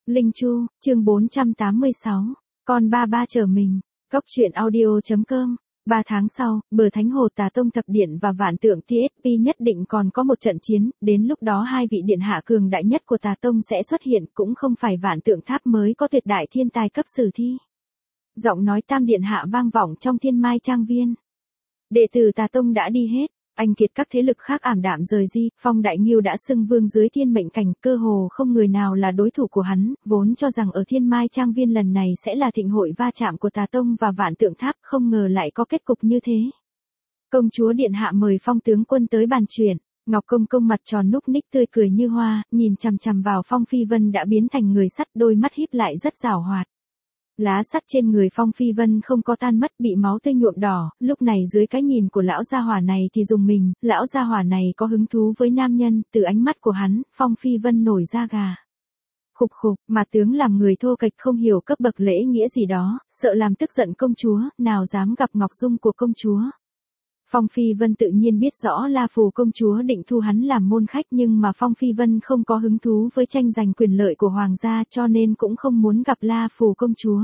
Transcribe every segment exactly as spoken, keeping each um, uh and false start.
Linh Chu, chương bốn trăm tám mươi sáu, con ba ba chờ mình, Cốc truyện audio.com. Ba tháng sau, bờ Thánh Hồ Tà Tông Thập Điện và Vạn Tượng tê ét pê nhất định còn có một trận chiến, đến lúc đó hai vị điện hạ cường đại nhất của Tà Tông sẽ xuất hiện, cũng không phải Vạn Tượng Tháp mới có tuyệt đại thiên tài cấp sử thi. Giọng nói Tam điện hạ vang vọng trong Thiên Mai Trang Viên. Đệ tử Tà Tông đã đi hết, anh kiệt các thế lực khác ảm đạm rời di, Phong Đại Nghiêu đã xưng vương dưới thiên mệnh cảnh, cơ hồ không người nào là đối thủ của hắn, vốn cho rằng ở Thiên Mai Trang Viên lần này sẽ là thịnh hội va chạm của Tà Tông và Vạn Tượng Tháp, không ngờ lại có kết cục như thế. Công chúa điện hạ mời Phong tướng quân tới bàn chuyện, Ngọc Công Công mặt tròn núc ních tươi cười như hoa, nhìn chằm chằm vào Phong Phi Vân đã biến thành người sắt, đôi mắt híp lại rất giảo hoạt. Lá sắt trên người Phong Phi Vân không có tan mất, bị máu tươi nhuộm đỏ, lúc này dưới cái nhìn của lão gia hỏa này thì dùng mình, lão gia hỏa này có hứng thú với nam nhân, từ ánh mắt của hắn, Phong Phi Vân nổi da gà. Khục khục, mà tướng làm người thô kệch không hiểu cấp bậc lễ nghĩa gì đó, sợ làm tức giận công chúa, nào dám gặp Ngọc Dung của công chúa. Phong Phi Vân tự nhiên biết rõ La Phù công chúa định thu hắn làm môn khách, nhưng mà Phong Phi Vân không có hứng thú với tranh giành quyền lợi của hoàng gia, cho nên cũng không muốn gặp La Phù công chúa.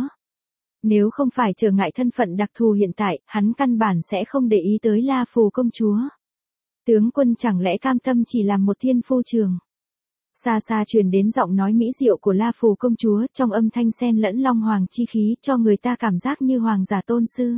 Nếu không phải trở ngại thân phận đặc thù hiện tại, hắn căn bản sẽ không để ý tới La Phù công chúa. Tướng quân chẳng lẽ cam tâm chỉ làm một thiên phu trường? Xa xa truyền đến giọng nói mỹ diệu của La Phù công chúa, trong âm thanh xen lẫn long hoàng chi khí, cho người ta cảm giác như hoàng giả tôn sư.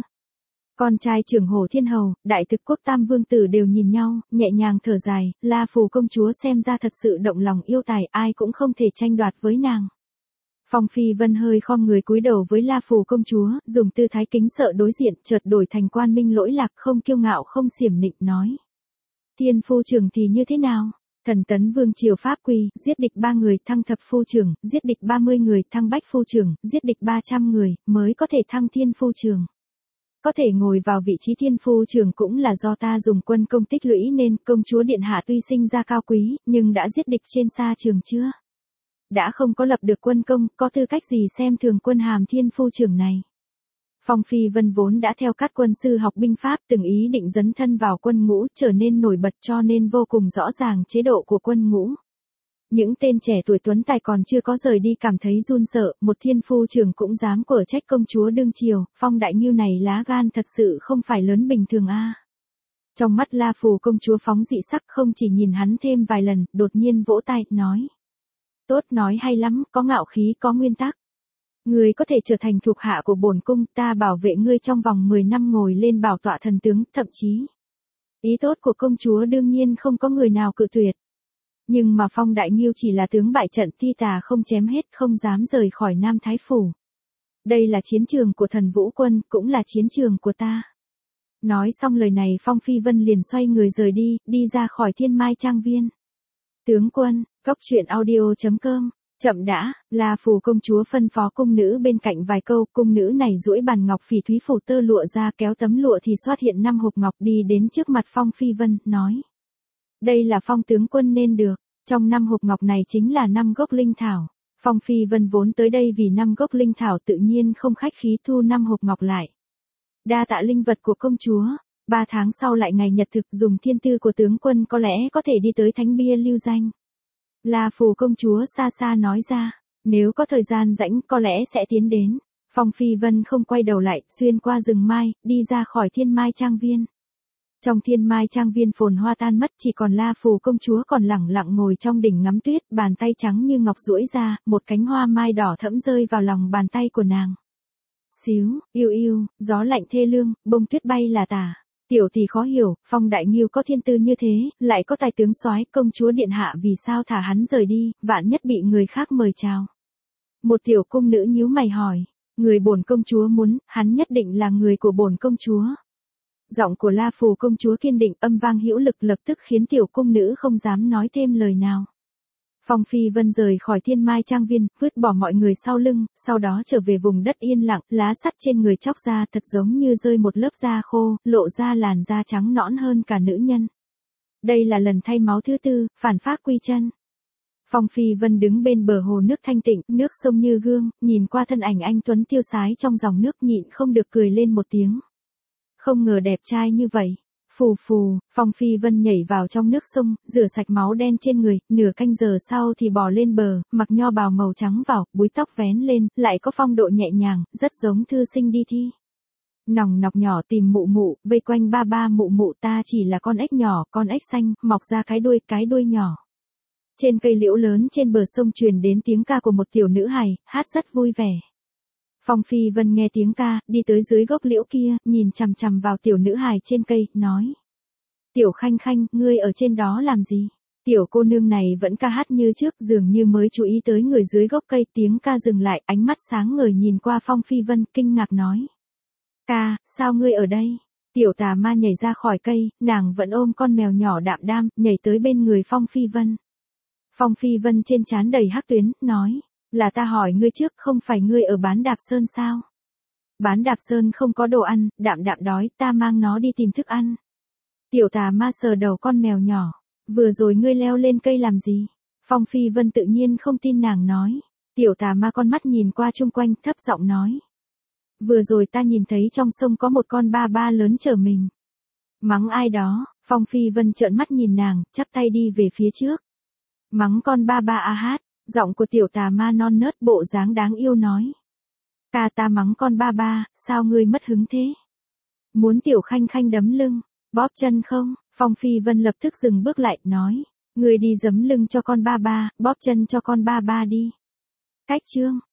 Con trai trưởng Hổ Thiên Hầu, Đại Thực Quốc Tam Vương Tử đều nhìn nhau, nhẹ nhàng thở dài, La Phù công chúa xem ra thật sự động lòng yêu tài, ai cũng không thể tranh đoạt với nàng. Phong Phi Vân hơi khom người cúi đầu với La Phù công chúa, dùng tư thái kính sợ đối diện, chợt đổi thành quan minh lỗi lạc, không kiêu ngạo không xiểm nịnh nói. Thiên phu trưởng thì như thế nào? Thần Tấn Vương triều pháp quy, giết địch ba người thăng thập phu trưởng, giết địch ba mươi người thăng bách phu trưởng, giết địch ba trăm người mới có thể thăng thiên phu trưởng. Có thể ngồi vào vị trí thiên phu trưởng cũng là do ta dùng quân công tích lũy nên, công chúa điện hạ tuy sinh ra cao quý, nhưng đã giết địch trên xa trường chưa? Đã không có lập được quân công, có tư cách gì xem thường quân hàm thiên phu trưởng này? Phong Phi Vân vốn đã theo các quân sư học binh pháp, từng ý định dấn thân vào quân ngũ, trở nên nổi bật, cho nên vô cùng rõ ràng chế độ của quân ngũ. Những tên trẻ tuổi tuấn tài còn chưa có rời đi cảm thấy run sợ, một thiên phu trưởng cũng dám quở trách công chúa đương triều, Phong Đại Nghiêu này lá gan thật sự không phải lớn bình thường a. Trong mắt La Phù công chúa phóng dị sắc, không chỉ nhìn hắn thêm vài lần, đột nhiên vỗ tay, nói. Tốt, nói hay lắm, có ngạo khí, có nguyên tắc. Ngươi có thể trở thành thuộc hạ của bổn cung, ta bảo vệ ngươi trong vòng mười năm ngồi lên bảo tọa thần tướng, thậm chí. Ý tốt của công chúa đương nhiên không có người nào cự tuyệt. Nhưng mà Phong Đại Nghiêu chỉ là tướng bại trận, thi tà không chém hết, không dám rời khỏi Nam Thái Phủ. Đây là chiến trường của Thần Vũ Quân, cũng là chiến trường của ta. Nói xong lời này Phong Phi Vân liền xoay người rời đi, đi ra khỏi Thiên Mai Trang Viên. Tướng quân, Cốc truyện audio.com. Chậm đã, La Phù công chúa phân phó cung nữ bên cạnh vài câu, cung nữ này duỗi bàn ngọc phỉ thúy phủ tơ lụa ra, kéo tấm lụa thì xuất hiện năm hộp ngọc, đi đến trước mặt Phong Phi Vân, nói. Đây là Phong tướng quân nên được, trong năm hộp ngọc này chính là năm gốc linh thảo. Phong Phi Vân vốn tới đây vì năm gốc linh thảo, tự nhiên không khách khí thu năm hộp ngọc lại. Đa tạ linh vật của công chúa, ba tháng sau lại ngày nhật thực, dùng thiên tư của tướng quân có lẽ có thể đi tới thánh bia lưu danh. La Phù công chúa xa xa nói ra, nếu có thời gian rảnh có lẽ sẽ tiến đến. Phong Phi Vân không quay đầu lại, xuyên qua rừng mai, đi ra khỏi Thiên Mai Trang Viên. Trong Thiên Mai Trang Viên phồn hoa tan mất, chỉ còn La Phù công chúa còn lẳng lặng ngồi trong đỉnh ngắm tuyết, bàn tay trắng như ngọc duỗi ra, một cánh hoa mai đỏ thẫm rơi vào lòng bàn tay của nàng. Xíu, yêu yêu, gió lạnh thê lương, bông tuyết bay là tả. Tiểu thì khó hiểu, Phong Đại Nghiêu có thiên tư như thế, lại có tài tướng soái, công chúa điện hạ vì sao thả hắn rời đi, vạn nhất bị người khác mời chào. Một tiểu cung nữ nhíu mày hỏi, người bổn công chúa muốn, hắn nhất định là người của bổn công chúa. Giọng của La Phù công chúa kiên định, âm vang hữu lực, lập tức khiến tiểu cung nữ không dám nói thêm lời nào. Phong Phi Vân rời khỏi Thiên Mai Trang Viên, vứt bỏ mọi người sau lưng, sau đó trở về vùng đất yên lặng, lá sắt trên người chóc ra thật giống như rơi một lớp da khô, lộ ra làn da trắng nõn hơn cả nữ nhân. Đây là lần thay máu thứ tư, phản phác quy chân. Phong Phi Vân đứng bên bờ hồ nước thanh tịnh, nước sông như gương, nhìn qua thân ảnh anh tuấn tiêu sái trong dòng nước, nhịn không được cười lên một tiếng. Không ngờ đẹp trai như vậy. Phù phù, Phong Phi Vân nhảy vào trong nước sông, rửa sạch máu đen trên người, nửa canh giờ sau thì bò lên bờ, mặc nho bào màu trắng vào, búi tóc vén lên, lại có phong độ nhẹ nhàng, rất giống thư sinh đi thi. Nòng nọc nhỏ tìm mụ mụ, vây quanh ba ba mụ mụ ta chỉ là con ếch nhỏ, con ếch xanh, mọc ra cái đuôi, cái đuôi nhỏ. Trên cây liễu lớn trên bờ sông truyền đến tiếng ca của một tiểu nữ hài, hát rất vui vẻ. Phong Phi Vân nghe tiếng ca, đi tới dưới gốc liễu kia, nhìn chằm chằm vào tiểu nữ hài trên cây, nói. Tiểu Khanh Khanh, ngươi ở trên đó làm gì? Tiểu cô nương này vẫn ca hát như trước, dường như mới chú ý tới người dưới gốc cây, tiếng ca dừng lại, ánh mắt sáng ngời nhìn qua Phong Phi Vân, kinh ngạc nói. Ca, sao ngươi ở đây? Tiểu tà ma nhảy ra khỏi cây, nàng vẫn ôm con mèo nhỏ đạm đam, nhảy tới bên người Phong Phi Vân. Phong Phi Vân trên trán đầy hắc tuyến, nói. Là ta hỏi ngươi trước, không phải ngươi ở bán đạp sơn sao? Bán đạp sơn không có đồ ăn, đạm đạm đói, ta mang nó đi tìm thức ăn. Tiểu tà ma sờ đầu con mèo nhỏ. Vừa rồi ngươi leo lên cây làm gì? Phong Phi Vân tự nhiên không tin nàng nói. Tiểu tà ma con mắt nhìn qua chung quanh, thấp giọng nói. Vừa rồi ta nhìn thấy trong sông có một con ba ba lớn chở mình. Mắng ai đó, Phong Phi Vân trợn mắt nhìn nàng, chắp tay đi về phía trước. Mắng con ba ba a hát, giọng của tiểu tà ma non nớt bộ dáng đáng yêu nói. Ca ta mắng con ba ba, sao ngươi mất hứng thế? Muốn tiểu Khanh Khanh đấm lưng, bóp chân không? Phong Phi Vân lập tức dừng bước lại, nói. Ngươi đi giấm lưng cho con ba ba, bóp chân cho con ba ba đi. Cách chương.